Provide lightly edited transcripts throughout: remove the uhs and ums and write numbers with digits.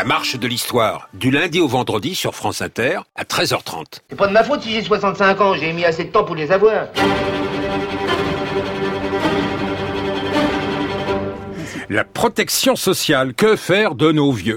marche de l'histoire, du lundi au vendredi sur France Inter, à 13h30. C'est pas de ma faute si j'ai 65 ans, j'ai mis assez de temps pour les avoir. La protection sociale, que faire de nos vieux ?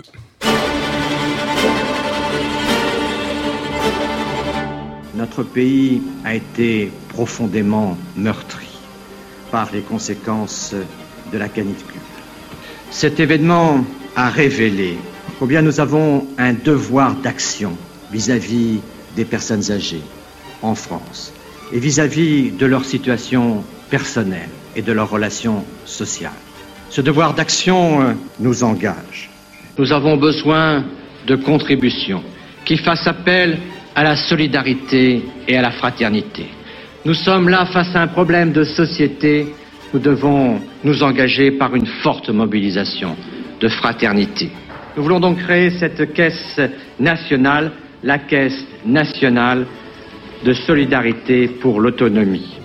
Notre pays a été profondément meurtri par les conséquences de la canicule. Cet événement a révélé combien nous avons un devoir d'action vis-à-vis des personnes âgées en France et vis-à-vis de leur situation personnelle et de leurs relations sociales. Ce devoir d'action nous engage. Nous avons besoin de contributions qui fassent appel à la solidarité et à la fraternité. Nous sommes là face à un problème de société. Nous devons nous engager par une forte mobilisation de fraternité. Nous voulons donc créer cette caisse nationale, la Caisse nationale de solidarité pour l'autonomie.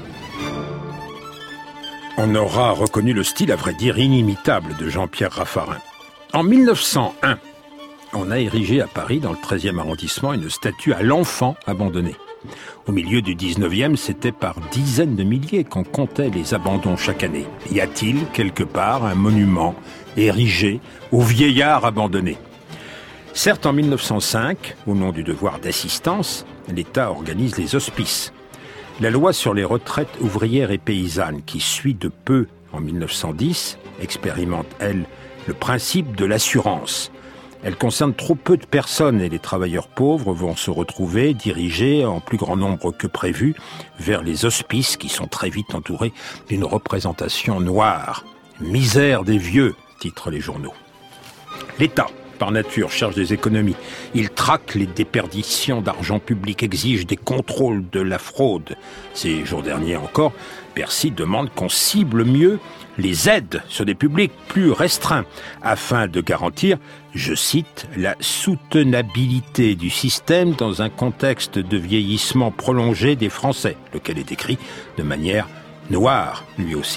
On aura reconnu le style, à vrai dire, inimitable de Jean-Pierre Raffarin. En 1901, on a érigé à Paris, dans le 13e arrondissement, une statue à l'enfant abandonné. Au milieu du 19e, c'était par dizaines de milliers qu'on comptait les abandons chaque année. Y a-t-il, quelque part, un monument érigé aux vieillards abandonnés ? Certes, en 1905, au nom du devoir d'assistance, l'État organise les hospices. La loi sur les retraites ouvrières et paysannes, qui suit de peu en 1910, expérimente, elle, le principe de l'assurance. Elle concerne trop peu de personnes et les travailleurs pauvres vont se retrouver dirigés en plus grand nombre que prévu vers les hospices qui sont très vite entourés d'une représentation noire. Misère des vieux, titrent les journaux. L'État, par nature, cherche des économies. Il traque les déperditions d'argent public, exige des contrôles de la fraude. Ces jours derniers encore, Bercy demande qu'on cible mieux les aides sur des publics plus restreints, afin de garantir, je cite, la soutenabilité du système dans un contexte de vieillissement prolongé des Français, lequel est écrit de manière noire, lui aussi.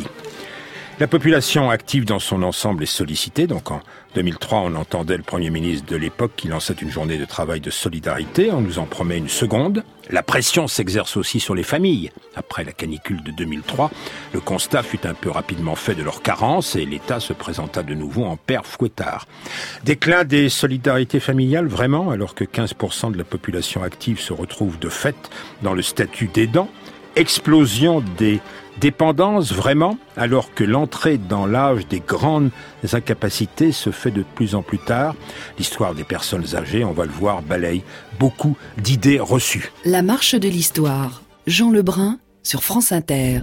La population active dans son ensemble est sollicitée. Donc en 2003, on entendait le Premier ministre de l'époque qui lançait une journée de travail de solidarité. On nous en promet une seconde. La pression s'exerce aussi sur les familles. Après la canicule de 2003, le constat fut un peu rapidement fait de leur carence et l'État se présenta de nouveau en père Fouettard. Déclin des solidarités familiales, vraiment, alors que 15% de la population active se retrouve de fait dans le statut d'aidant. Explosion des dépendances, vraiment, alors que l'entrée dans l'âge des grandes incapacités se fait de plus en plus tard. L'histoire des personnes âgées, on va le voir, balaye beaucoup d'idées reçues. La marche de l'histoire. Jean Lebrun sur France Inter.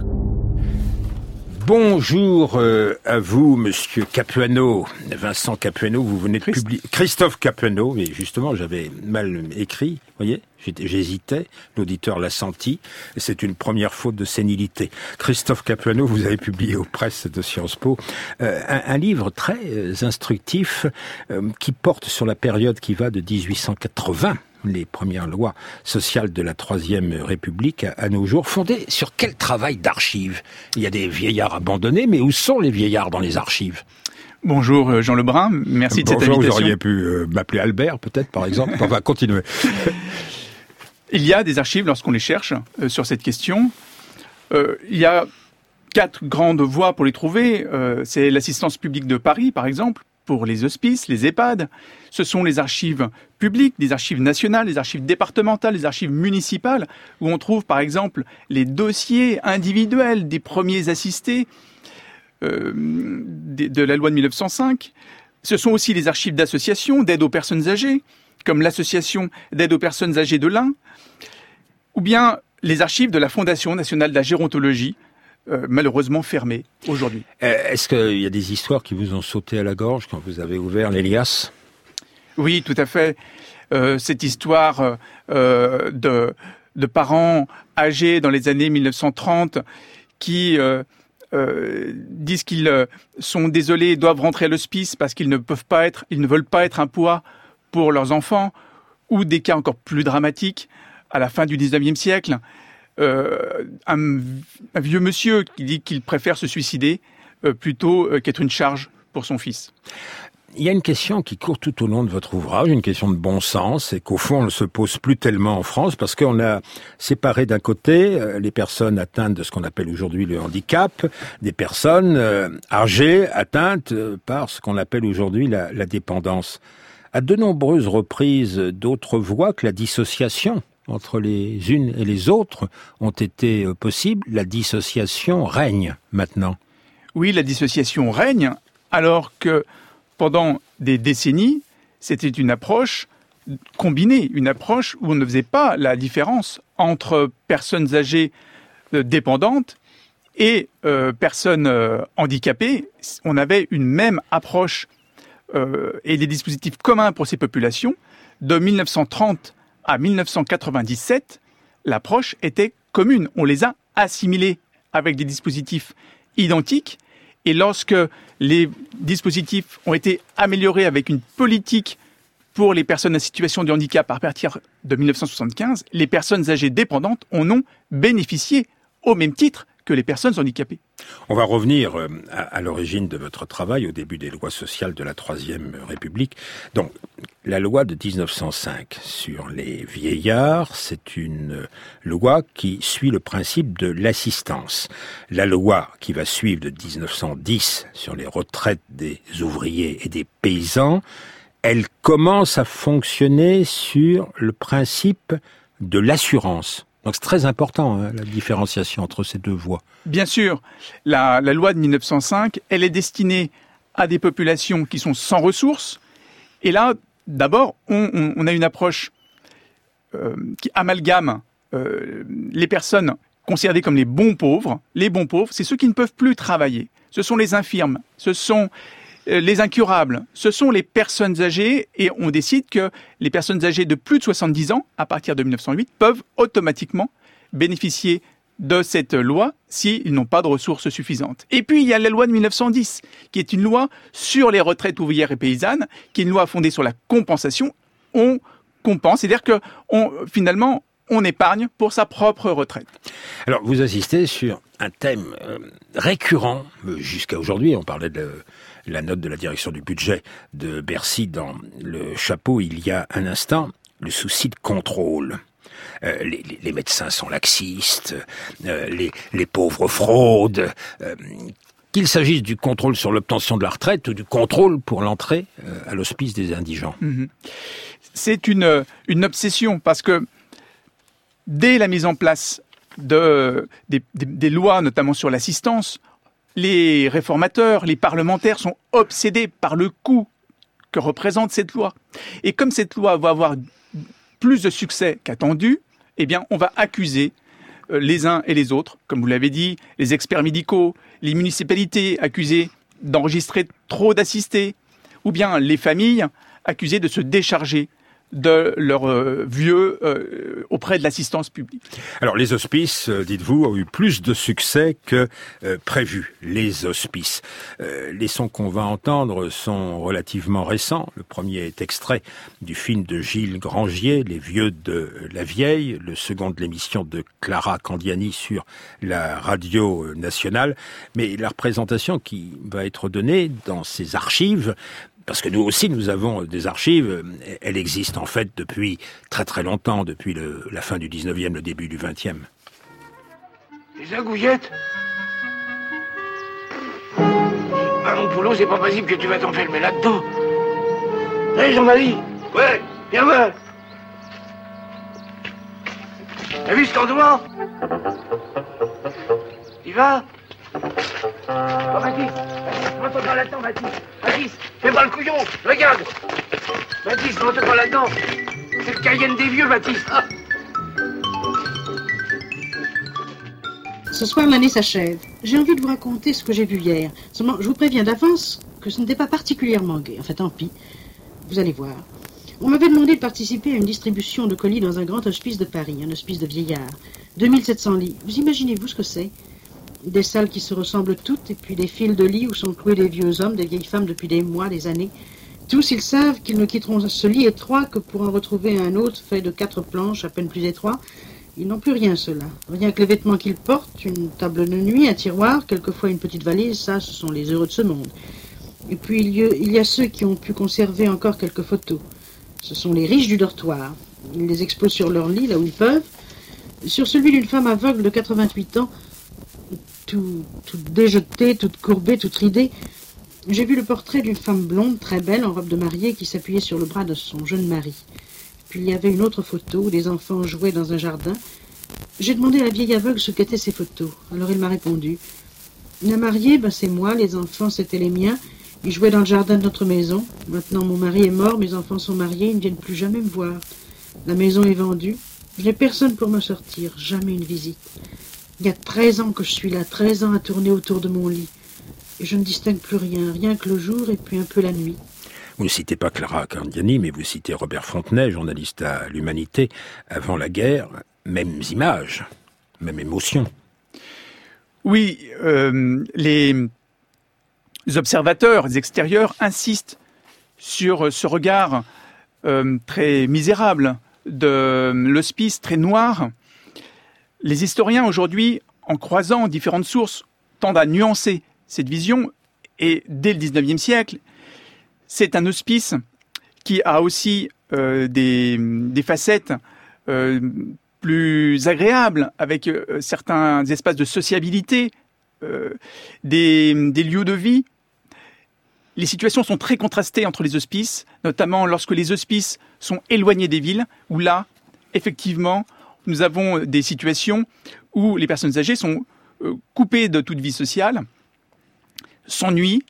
Bonjour à vous, monsieur Capuano. Vincent Capuano, vous venez de publier... Christophe Capuano, mais justement, j'avais mal écrit, voyez, j'hésitais, l'auditeur l'a senti, et c'est une première faute de sénilité. Christophe Capuano, vous avez publié aux presses de Sciences Po un livre très instructif qui porte sur la période qui va de 1880, les premières lois sociales de la Troisième République à nos jours, fondées sur quel travail d'archives ? Il y a des vieillards abandonnés, mais où sont les vieillards dans les archives ? Bonjour Jean Lebrun, merci de cette invitation. Bonjour, vous auriez pu m'appeler Albert peut-être par exemple. On va continuer. Il y a des archives lorsqu'on les cherche sur cette question. Il y a 4 grandes voies pour les trouver. C'est l'assistance publique de Paris par exemple, pour les hospices, les EHPAD. Ce sont les archives publiques, les archives nationales, les archives départementales, les archives municipales, où on trouve par exemple les dossiers individuels des premiers assistés de la loi de 1905. Ce sont aussi les archives d'associations d'aide aux personnes âgées, comme l'association d'aide aux personnes âgées de l'Ain, ou bien les archives de la Fondation nationale de la gérontologie, malheureusement fermées aujourd'hui. Est-ce qu'il y a des histoires qui vous ont sauté à la gorge quand vous avez ouvert l'Elias ? Oui, tout à fait. Cette histoire de parents âgés dans les années 1930 qui disent qu'ils sont désolés et doivent rentrer à l'hospice parce qu'ils ne veulent pas être un poids pour leurs enfants, ou des cas encore plus dramatiques à la fin du 19e siècle. Un vieux monsieur qui dit qu'il préfère se suicider plutôt qu'être une charge pour son fils. il y a une question qui court tout au long de votre ouvrage, une question de bon sens, et qu'au fond, on ne se pose plus tellement en France, parce qu'on a séparé d'un côté les personnes atteintes de ce qu'on appelle aujourd'hui le handicap, des personnes âgées atteintes par ce qu'on appelle aujourd'hui la dépendance. À de nombreuses reprises, d'autres voient que la dissociation entre les unes et les autres ont été possibles. La dissociation règne maintenant. Oui, la dissociation règne, alors que pendant des décennies, c'était une approche combinée, une approche où on ne faisait pas la différence entre personnes âgées dépendantes et personnes handicapées. On avait une même approche et des dispositifs communs pour ces populations. De 1930 à 1997, l'approche était commune. On les a assimilés avec des dispositifs identiques. Et lorsque les dispositifs ont été améliorés avec une politique pour les personnes en situation de handicap à partir de 1975, les personnes âgées dépendantes en ont bénéficié au même titre que les personnes handicapées. On va revenir à l'origine de votre travail, au début des lois sociales de la Troisième République. Donc, la loi de 1905 sur les vieillards, c'est une loi qui suit le principe de l'assistance. La loi qui va suivre de 1910 sur les retraites des ouvriers et des paysans, elle commence à fonctionner sur le principe de l'assurance. Donc c'est très important, la différenciation entre ces deux voies. Bien sûr, la loi de 1905, elle est destinée à des populations qui sont sans ressources. Et là, d'abord, on a une approche qui amalgame les personnes considérées comme les bons pauvres. Les bons pauvres, c'est ceux qui ne peuvent plus travailler. Ce sont les infirmes, ce sont les incurables, ce sont les personnes âgées, et on décide que les personnes âgées de plus de 70 ans, à partir de 1908, peuvent automatiquement bénéficier de cette loi s'ils n'ont pas de ressources suffisantes. Et puis il y a la loi de 1910, qui est une loi sur les retraites ouvrières et paysannes, qui est une loi fondée sur la compensation. On compense, c'est-à-dire que finalement, on épargne pour sa propre retraite. Alors, vous assistez sur un thème récurrent jusqu'à aujourd'hui. On parlait de la note de la direction du budget de Bercy dans le chapeau il y a un instant, le souci de contrôle. Les médecins sont laxistes, les pauvres fraudent. Qu'il s'agisse du contrôle sur l'obtention de la retraite ou du contrôle pour l'entrée à l'hospice des indigents. C'est une obsession parce que dès la mise en place des lois, notamment sur l'assistance, les réformateurs, les parlementaires sont obsédés par le coût que représente cette loi. Et comme cette loi va avoir plus de succès qu'attendu, eh bien, on va accuser les uns et les autres, comme vous l'avez dit, les experts médicaux, les municipalités accusées d'enregistrer trop d'assistés, ou bien les familles accusées de se décharger de leurs vieux auprès de l'assistance publique. Alors les hospices, dites-vous, ont eu plus de succès que prévu. Les hospices. Les sons qu'on va entendre sont relativement récents. Le premier est extrait du film de Gilles Grangier, Les vieux de la vieille, le second de l'émission de Clara Candiani sur la radio nationale. Mais la représentation qui va être donnée dans ces archives, parce que nous aussi, nous avons des archives. Elle existe en fait depuis très très longtemps, depuis la fin du 19e, le début du 20e. Les agouillettes. Ah mon poulot, c'est pas possible que tu vas t'enfermer là-dedans. Hé Jean-Marie. Ouais, viens voir. T'as vu cet endroit? Tu vas? Oh Baptiste, rentre pas là-dedans, Baptiste. Baptiste, fais pas le couillon, regarde. Baptiste, rentre pas là-dedans. C'est le Cayenne des vieux, Baptiste. Ah. Ce soir, l'année s'achève. J'ai envie de vous raconter ce que j'ai vu hier. Seulement, je vous préviens d'avance que ce n'était pas particulièrement gai. Enfin, tant pis. Vous allez voir. On m'avait demandé de participer à une distribution de colis dans un grand hospice de Paris, un hospice de vieillards. 2700 lits. Vous imaginez-vous ce que c'est? Des salles qui se ressemblent toutes, et puis des files de lits où sont cloués des vieux hommes, des vieilles femmes depuis des mois, des années. Tous, ils savent qu'ils ne quitteront ce lit étroit que pour en retrouver un autre fait de 4 planches, à peine plus étroit. Ils n'ont plus rien, ceux-là. Rien que les vêtements qu'ils portent, une table de nuit, un tiroir, quelquefois une petite valise, ça, ce sont les heureux de ce monde. Et puis il y a ceux qui ont pu conserver encore quelques photos. Ce sont les riches du dortoir. Ils les exposent sur leur lit, là où ils peuvent. Sur celui d'une femme aveugle de 88 ans, toute déjetée, toute courbée, toute ridée, j'ai vu le portrait d'une femme blonde, très belle, en robe de mariée, qui s'appuyait sur le bras de son jeune mari. Puis il y avait une autre photo où les enfants jouaient dans un jardin. J'ai demandé à la vieille aveugle ce qu'étaient ces photos. Alors il m'a répondu. La mariée, c'est moi, les enfants, c'était les miens. Ils jouaient dans le jardin de notre maison. Maintenant, mon mari est mort, mes enfants sont mariés, ils ne viennent plus jamais me voir. La maison est vendue. Je n'ai personne pour me sortir, jamais une visite. Il y a 13 ans que je suis là, 13 ans à tourner autour de mon lit. Et je ne distingue plus rien, rien que le jour et puis un peu la nuit. Vous ne citez pas Clara Candiani, mais vous citez Robert Fontenay, journaliste à l'Humanité. Avant la guerre, mêmes images, même émotion. Oui, les observateurs extérieurs insistent sur ce regard très misérable de l'hospice, très noir. Les historiens aujourd'hui, en croisant différentes sources, tendent à nuancer cette vision. Et dès le 19e siècle, c'est un hospice qui a aussi des facettes plus agréables, avec certains espaces de sociabilité, des lieux de vie. Les situations sont très contrastées entre les hospices, notamment lorsque les hospices sont éloignés des villes, où là, effectivement, nous avons des situations où les personnes âgées sont coupées de toute vie sociale, s'ennuient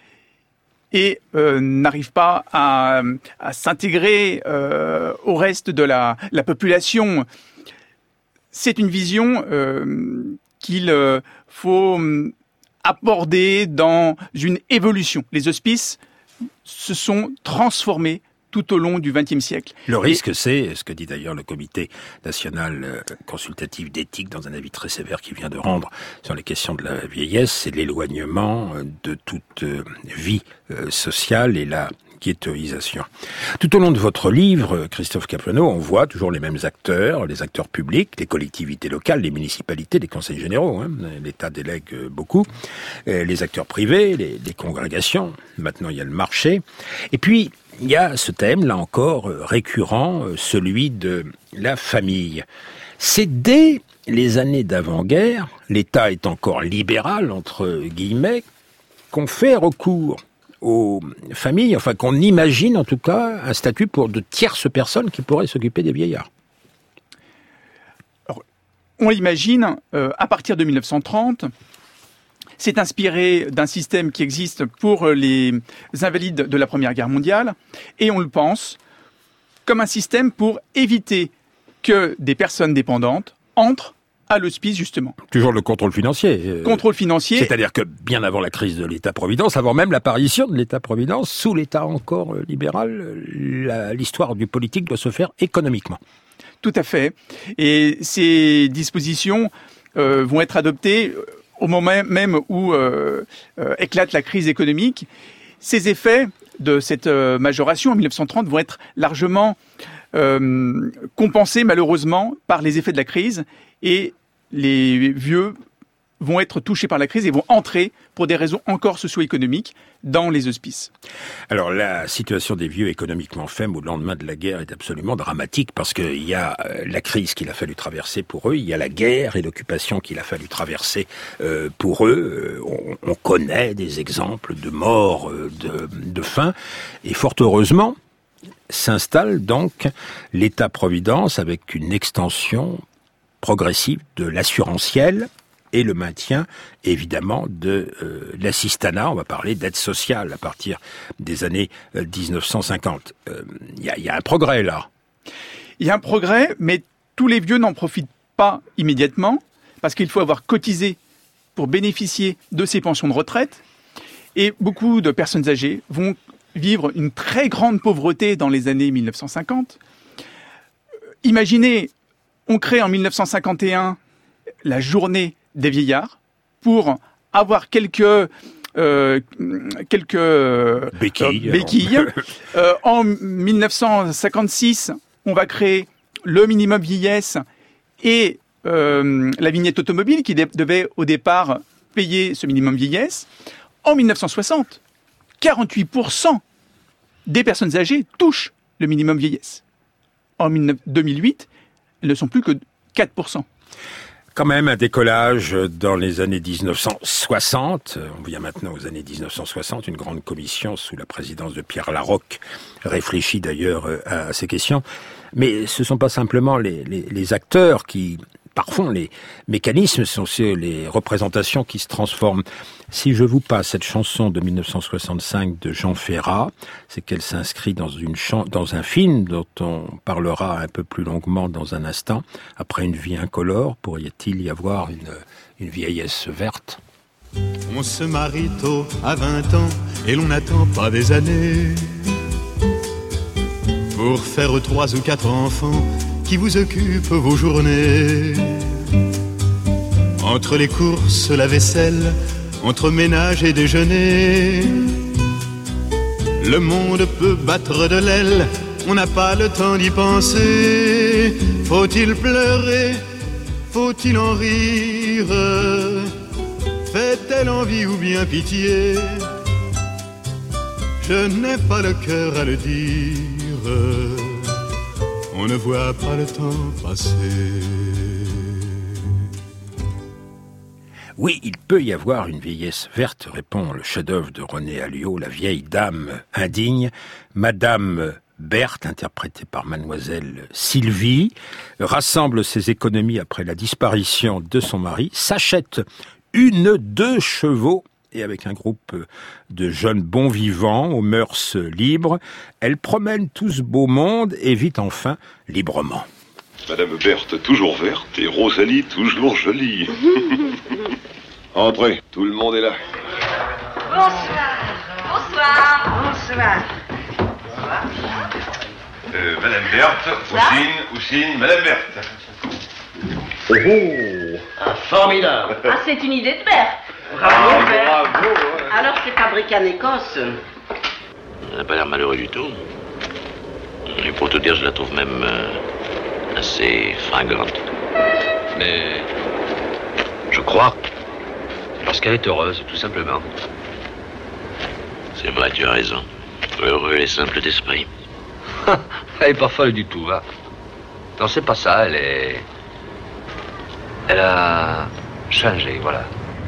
et n'arrivent pas à s'intégrer au reste de la population. C'est une vision qu'il faut aborder dans une évolution. Les hospices se sont transformés tout au long du XXe siècle. Le risque, c'est ce que dit d'ailleurs le Comité national consultatif d'éthique dans un avis très sévère qu'il vient de rendre sur les questions de la vieillesse, c'est l'éloignement de toute vie sociale et la ghettoisation. Tout au long de votre livre, Christophe Caplano, on voit toujours les mêmes acteurs, les acteurs publics, les collectivités locales, les municipalités, les conseils généraux, l'État délègue beaucoup, les acteurs privés, les congrégations, maintenant il y a le marché, et puis il y a ce thème, là encore, récurrent, celui de la famille. C'est dès les années d'avant-guerre, l'État est encore libéral, entre guillemets, qu'on fait recours aux familles, enfin qu'on imagine en tout cas un statut pour de tierces personnes qui pourraient s'occuper des vieillards. Alors, on l'imagine, à partir de 1930, c'est inspiré d'un système qui existe pour les invalides de la Première Guerre mondiale, et on le pense comme un système pour éviter que des personnes dépendantes entrent à l'hospice, justement. Toujours le contrôle financier. Contrôle financier. C'est-à-dire que bien avant la crise de l'État-providence, avant même l'apparition de l'État-providence, sous l'État encore libéral, l'histoire du politique doit se faire économiquement. Tout à fait. Et ces dispositions vont être adoptées au moment même où éclate la crise économique. Ces effets de cette majoration en 1930 vont être largement compensés malheureusement par les effets de la crise, et les vieux vont être touchés par la crise et vont entrer, pour des raisons encore socio-économiques, dans les hospices. Alors la situation des vieux économiquement faibles au lendemain de la guerre est absolument dramatique, parce qu'il y a la crise qu'il a fallu traverser pour eux, il y a la guerre et l'occupation qu'il a fallu traverser pour eux. On connaît des exemples de morts, de faim, et fort heureusement s'installe donc l'État-providence avec une extension progressive de l'assurantiel et le maintien, évidemment, de l'assistanat. On va parler d'aide sociale à partir des années 1950. Il y a un progrès, là. Il y a un progrès, mais tous les vieux n'en profitent pas immédiatement, parce qu'il faut avoir cotisé pour bénéficier de ces pensions de retraite. Et beaucoup de personnes âgées vont vivre une très grande pauvreté dans les années 1950. Imaginez, on crée en 1951 la journée des vieillards pour avoir quelques béquilles. En 1956, on va créer le minimum vieillesse et la vignette automobile qui devait au départ payer ce minimum vieillesse. En 1960, 48% des personnes âgées touchent le minimum vieillesse. En 2008, elles ne sont plus que 4%. Quand même un décollage dans les années 1960. On vient maintenant aux années 1960. Une grande commission sous la présidence de Pierre Laroque réfléchit d'ailleurs à ces questions. Mais ce ne sont pas simplement les acteurs qui parfois les mécanismes, sont aussi les représentations qui se transforment. Si je vous passe cette chanson de 1965 de Jean Ferrat, c'est qu'elle s'inscrit dans un film dont on parlera un peu plus longuement dans un instant. Après une vie incolore, pourrait-il y avoir une vieillesse verte ? On se marie tôt à 20 ans et l'on n'attend pas des années pour faire 3 ou 4 enfants qui vous occupent vos journées. Entre les courses, la vaisselle, entre ménage et déjeuner, le monde peut battre de l'aile, on n'a pas le temps d'y penser. Faut-il pleurer? Faut-il en rire? Fait-elle envie ou bien pitié? Je n'ai pas le cœur à le dire. On ne voit pas le temps passer. Oui, il peut y avoir une vieillesse verte, répond le chef-d'œuvre de René Alliot, La vieille dame indigne. Madame Berthe, interprétée par mademoiselle Sylvie, rassemble ses économies après la disparition de son mari, s'achète 2 chevaux et avec un groupe de jeunes bons vivants aux mœurs libres, elle promène tout ce beau monde et vit enfin librement. Madame Berthe toujours verte et Rosalie toujours jolie. Entrez, tout le monde est là. Bonsoir. Bonsoir. Bonsoir. Madame Berthe, Oussine, Madame Berthe. Oh, formidable. Ah, c'est une idée de Berthe. Bravo, bravo. Alors, c'est fabriqué en Écosse. Elle n'a pas l'air malheureux du tout. Et pour tout dire, je la trouve même assez fringante. Mais je crois parce qu'elle est heureuse, tout simplement. C'est vrai, tu as raison. Heureux et simple d'esprit. Elle est pas folle du tout, va. Non, c'est pas ça, elle a changé, voilà.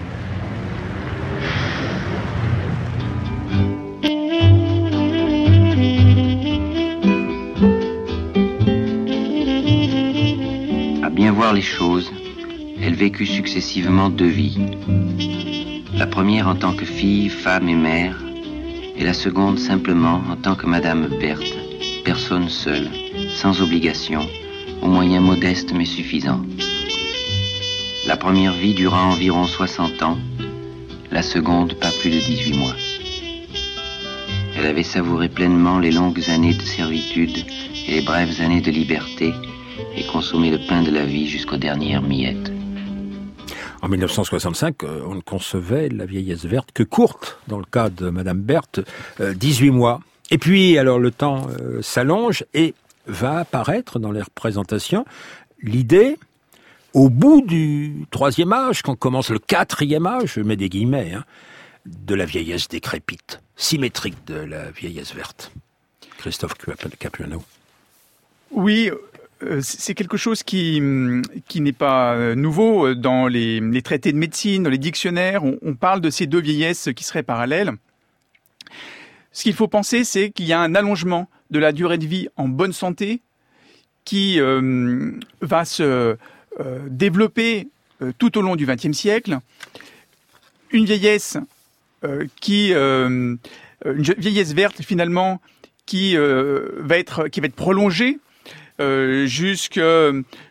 À bien voir les choses, elle vécut successivement 2 vies. La première en tant que fille, femme et mère, et la seconde simplement en tant que Madame Berthe, personne seule, sans obligation, aux moyens modestes mais suffisants. La première vie dura environ 60 ans, la seconde pas plus de 18 mois. Elle avait savouré pleinement les longues années de servitude et les brèves années de liberté et consommé le pain de la vie jusqu'aux dernières miettes. En 1965, on ne concevait la vieillesse verte que courte, dans le cas de Madame Berthe, 18 mois. Et puis, alors, le temps s'allonge et va apparaître dans les représentations l'idée, au bout du 3e âge, quand commence le 4e âge, je mets des guillemets, de la vieillesse décrépite, symétrique de la vieillesse verte. Christophe Capuano. Oui, c'est quelque chose qui n'est pas nouveau dans les traités de médecine, dans les dictionnaires. On parle de ces 2 vieillesses qui seraient parallèles. Ce qu'il faut penser, c'est qu'il y a un allongement de la durée de vie en bonne santé qui va se développer tout au long du XXe siècle. Une vieillesse une vieillesse verte finalement qui va être prolongée jusqu'à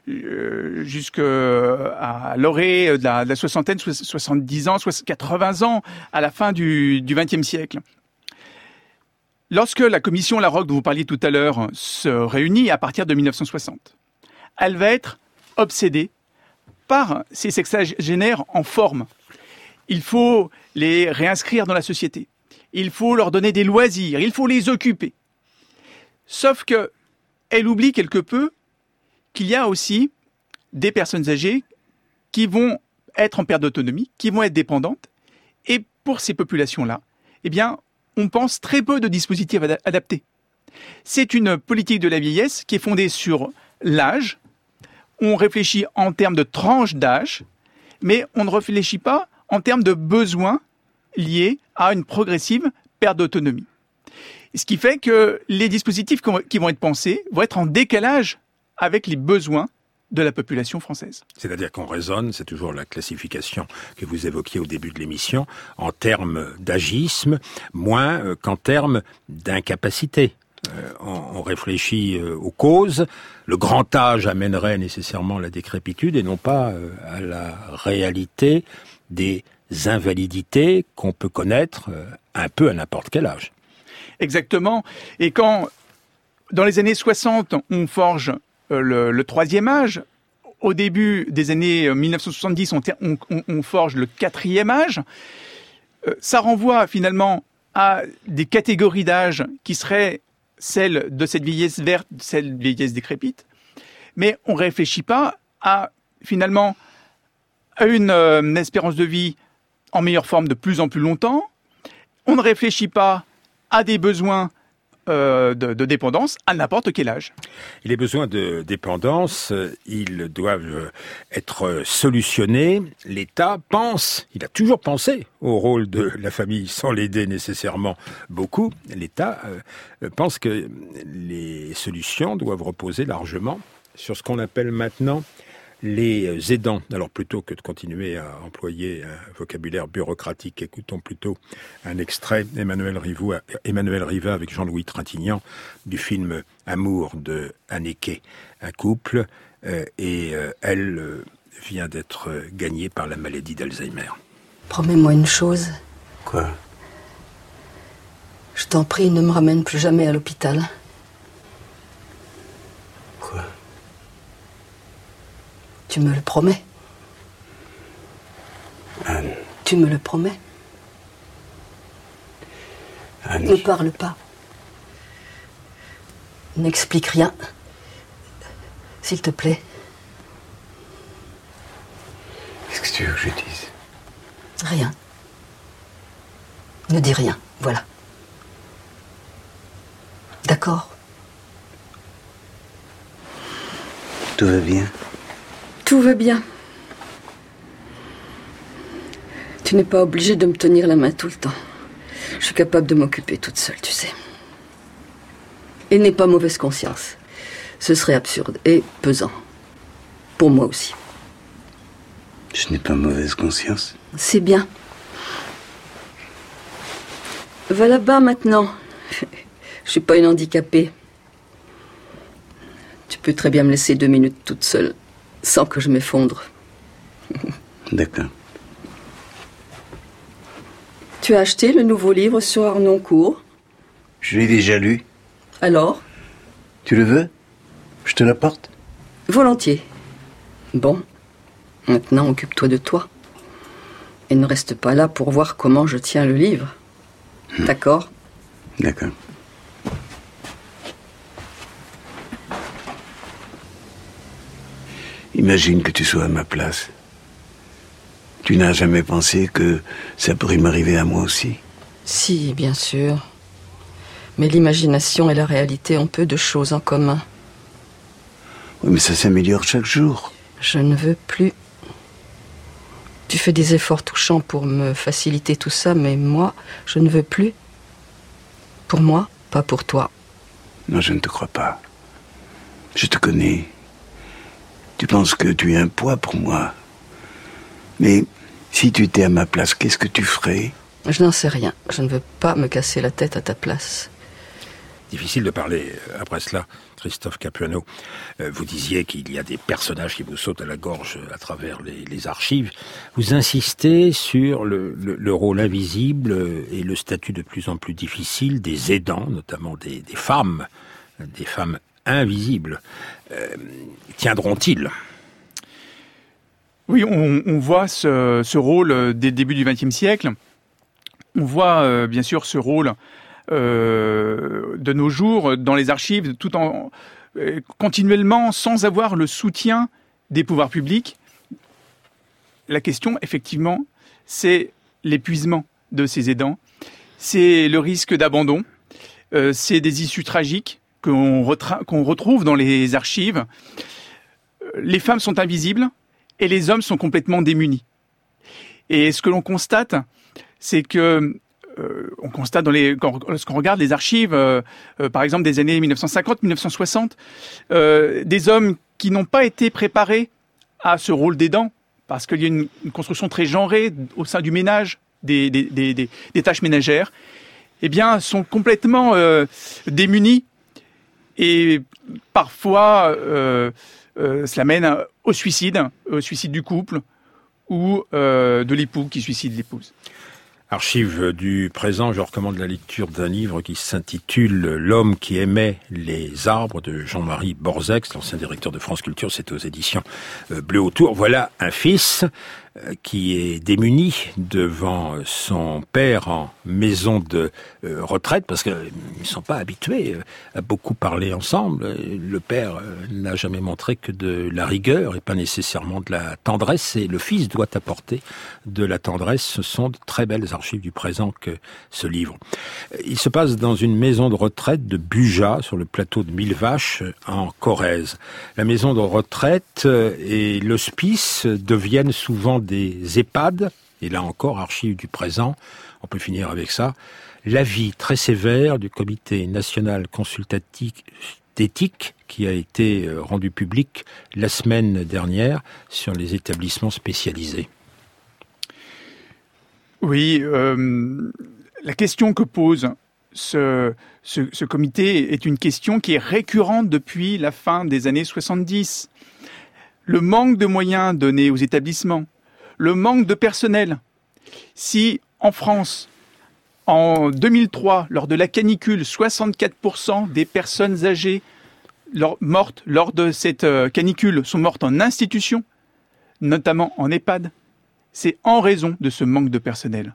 l'orée de la soixantaine, 70 ans, 80 ans à la fin du XXe siècle. Lorsque la commission Laroque dont vous parliez tout à l'heure se réunit à partir de 1960, elle va être obsédée par ces sexagénaires en forme. Il faut les réinscrire dans la société. Il faut leur donner des loisirs. Il faut les occuper. Sauf que elle oublie quelque peu qu'il y a aussi des personnes âgées qui vont être en perte d'autonomie, qui vont être dépendantes. Et pour ces populations-là, eh bien, on pense très peu de dispositifs adaptés. C'est une politique de la vieillesse qui est fondée sur l'âge. On réfléchit en termes de tranche d'âge, mais on ne réfléchit pas en termes de besoins liés à une progressive perte d'autonomie. Ce qui fait que les dispositifs qui vont être pensés vont être en décalage avec les besoins de la population française. C'est-à-dire qu'on raisonne, c'est toujours la classification que vous évoquiez au début de l'émission, en termes d'agisme, moins qu'en termes d'incapacité. On réfléchit aux causes. Le grand âge amènerait nécessairement la décrépitude et non pas à la réalité des invalidités qu'on peut connaître un peu à n'importe quel âge. Exactement. Et quand, dans les années 60, on forge le troisième âge, au début des années 1970, on forge le quatrième âge, ça renvoie finalement à des catégories d'âge qui seraient celles de cette vieillesse verte, celle de vieillesse décrépite, mais on ne réfléchit pas finalement à une espérance de vie en meilleure forme de plus en plus longtemps. On ne réfléchit pas à des besoins de dépendance à n'importe quel âge. Et les besoins de dépendance, ils doivent être solutionnés. L'État il a toujours pensé au rôle de la famille sans l'aider nécessairement beaucoup. L'État pense que les solutions doivent reposer largement sur ce qu'on appelle maintenant les aidants. Alors plutôt que de continuer à employer un vocabulaire bureaucratique, écoutons plutôt un extrait Emmanuel Riva avec Jean-Louis Trintignant du film Amour de Haneke, un couple, et elle vient d'être gagnée par la maladie d'Alzheimer. Promets-moi une chose. Quoi? Je t'en prie, ne me ramène plus jamais à l'hôpital. Quoi? Tu me le promets? Anne. Tu me le promets? Anne. Ne parle pas. N'explique rien. S'il te plaît. Qu'est-ce que tu veux que je dise? Rien. Ne dis rien, voilà. D'accord? Tout va bien? Tout va bien. Tu n'es pas obligé de me tenir la main tout le temps. Je suis capable de m'occuper toute seule, tu sais. Et n'aie pas mauvaise conscience. Ce serait absurde et pesant. Pour moi aussi. Je n'ai pas mauvaise conscience. C'est bien. Va là-bas maintenant. Je suis pas une handicapée. Tu peux très bien me laisser 2 minutes toute seule, sans que je m'effondre. D'accord. Tu as acheté le nouveau livre sur Arnoncourt? Je l'ai déjà lu. Alors? Tu le veux? Je te l'apporte? Volontiers. Bon. Maintenant, occupe-toi de toi. Et ne reste pas là pour voir comment je tiens le livre. D'accord? D'accord. Imagine que tu sois à ma place. Tu n'as jamais pensé que ça pourrait m'arriver à moi aussi? Si, bien sûr. Mais l'imagination et la réalité ont peu de choses en commun. Oui, mais ça s'améliore chaque jour. Je ne veux plus. Tu fais des efforts touchants pour me faciliter tout ça, mais moi, je ne veux plus. Pour moi, pas pour toi. Non, je ne te crois pas. Je te connais. Tu penses que tu es un poids pour moi. Mais si tu étais à ma place, qu'est-ce que tu ferais? Je n'en sais rien. Je ne veux pas me casser la tête à ta place. Difficile de parler après cela, Christophe Capuano. Vous disiez qu'il y a des personnages qui vous sautent à la gorge à travers les archives. Vous insistez sur le rôle invisible et le statut de plus en plus difficile des aidants, notamment des femmes invisibles. Tiendront-ils? Oui, on voit ce rôle dès le début du XXe siècle. On voit bien sûr ce rôle de nos jours dans les archives, tout en continuellement sans avoir le soutien des pouvoirs publics. La question, effectivement, c'est l'épuisement de ces aidants. c'est le risque d'abandon, c'est des issues tragiques qu'on retrouve dans les archives. Les femmes sont invisibles et les hommes sont complètement démunis. Et ce que l'on constate, c'est que on constate lorsqu'on regarde les archives, par exemple des années 1950-1960, des hommes qui n'ont pas été préparés à ce rôle d'aidant, parce qu'il y a une construction très genrée au sein du ménage, des tâches ménagères, eh bien, sont complètement démunis et parfois cela mène au suicide du couple ou de l'époux qui suicide l'épouse. Archives du présent, je recommande la lecture d'un livre qui s'intitule « L'homme qui aimait les arbres » de Jean-Marie Borzex, l'ancien directeur de France Culture, c'est aux éditions Bleu Autour. Voilà un fils qui est démuni devant son père en maison de retraite, parce qu'ils ne sont pas habitués à beaucoup parler ensemble. Le père n'a jamais montré que de la rigueur et pas nécessairement de la tendresse, et le fils doit apporter de la tendresse. Ce sont de très belles archives du présent que ce livre. Il se passe dans une maison de retraite de Buja, sur le plateau de Millevaches, en Corrèze. La maison de retraite et l'hospice deviennent souvent des EHPAD, et là encore, archives du présent, on peut finir avec ça. L'avis très sévère du Comité national consultatif d'éthique qui a été rendu public la semaine dernière sur les établissements spécialisés. Oui, la question que pose ce comité est une question qui est récurrente depuis la fin des années 70. Le manque de moyens donnés aux établissements, le manque de personnel. Si en France, en 2003, lors de la canicule, 64% des personnes âgées mortes lors de cette canicule sont mortes en institution, notamment en EHPAD, c'est en raison de ce manque de personnel.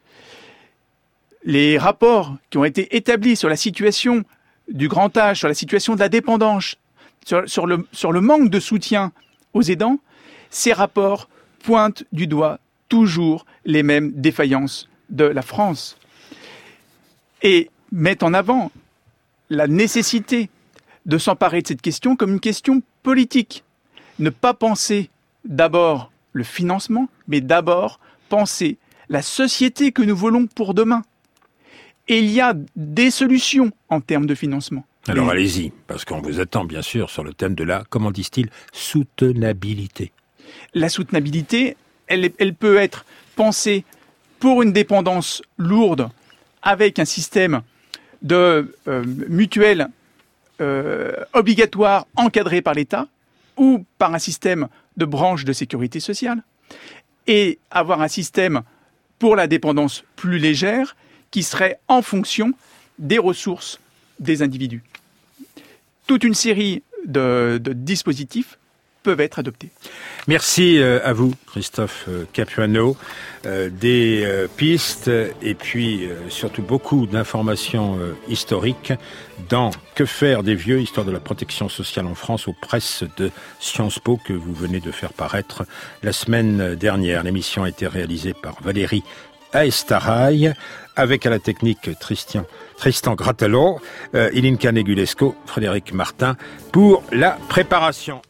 Les rapports qui ont été établis sur la situation du grand âge, sur la situation de la dépendance, sur le manque de soutien aux aidants, ces rapports pointent du doigt toujours les mêmes défaillances de la France et mettent en avant la nécessité de s'emparer de cette question comme une question politique. Ne pas penser d'abord le financement, mais d'abord penser la société que nous voulons pour demain. Et il y a des solutions en termes de financement. Alors allez-y, parce qu'on vous attend bien sûr sur le thème de la, comment disent-ils, soutenabilité. La soutenabilité, elle peut être pensée pour une dépendance lourde avec un système de mutuelle obligatoire encadré par l'État ou par un système de branche de sécurité sociale, et avoir un système pour la dépendance plus légère qui serait en fonction des ressources des individus. Toute une série de dispositifs peuvent être adoptés. Merci à vous, Christophe Capuano. Des pistes et puis surtout beaucoup d'informations historiques dans Que faire des vieux, histoire de la protection sociale en France aux presses de Sciences Po que vous venez de faire paraître la semaine dernière. L'émission a été réalisée par Valérie Aestaraï, avec à la technique Tristan Grattelo, Ilinka Negulesco, Frédéric Martin pour la préparation.